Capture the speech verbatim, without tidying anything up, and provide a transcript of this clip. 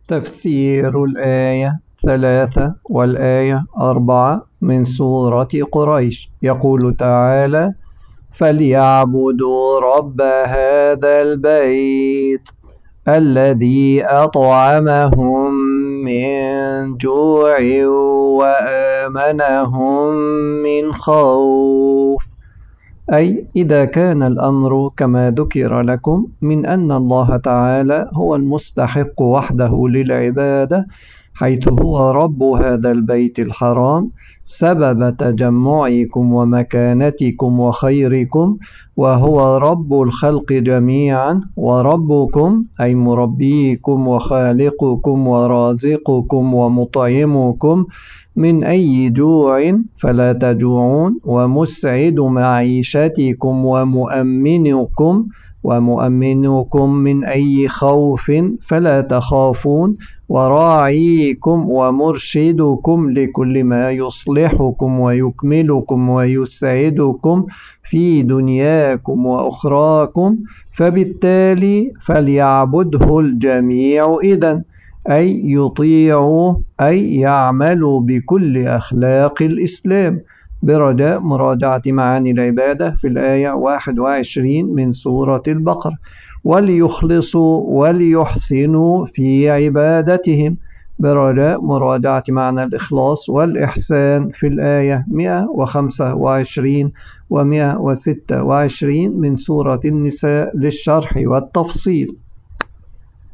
تفسير الآية ثلاثة والآية أربعة من سورة قريش. يقول تعالى: فليعبدوا رب هذا البيت الذي أطعمهم من جوع وآمنهم من خوف. أي إذا كان الأمر كما ذكر لكم من أن الله تعالى هو المستحق وحده للعبادة، حيث هو رب هذا البيت الحرام، سبب تجمعكم ومكانتكم وخيركم، وهو رب الخلق جميعا، وربكم أي مربيكم وخالقكم ورازقكم ومطعمكم من أي جوع فلا تجوعون، ومسعد معيشتكم ومؤمنكم ومؤمنكم من أي خوف فلا تخافون، وراعيكم ومرشدكم لكل ما يصلحكم ويكملكم ويسعدكم في دنياكم وأخراكم. فبالتالي فليعبده الجميع إذن، أي يطيعوا أي يعملوا بكل أخلاق الإسلام، برجاء مراجعة معاني العبادة في الآية واحد وعشرين من سورة البقرة. وليخلصوا وليحسنوا في عبادتهم، برجاء مراجعة معنى الإخلاص والإحسان في الآية مئة وخمسة وعشرين ومئة وستة وعشرين من سورة النساء للشرح والتفصيل.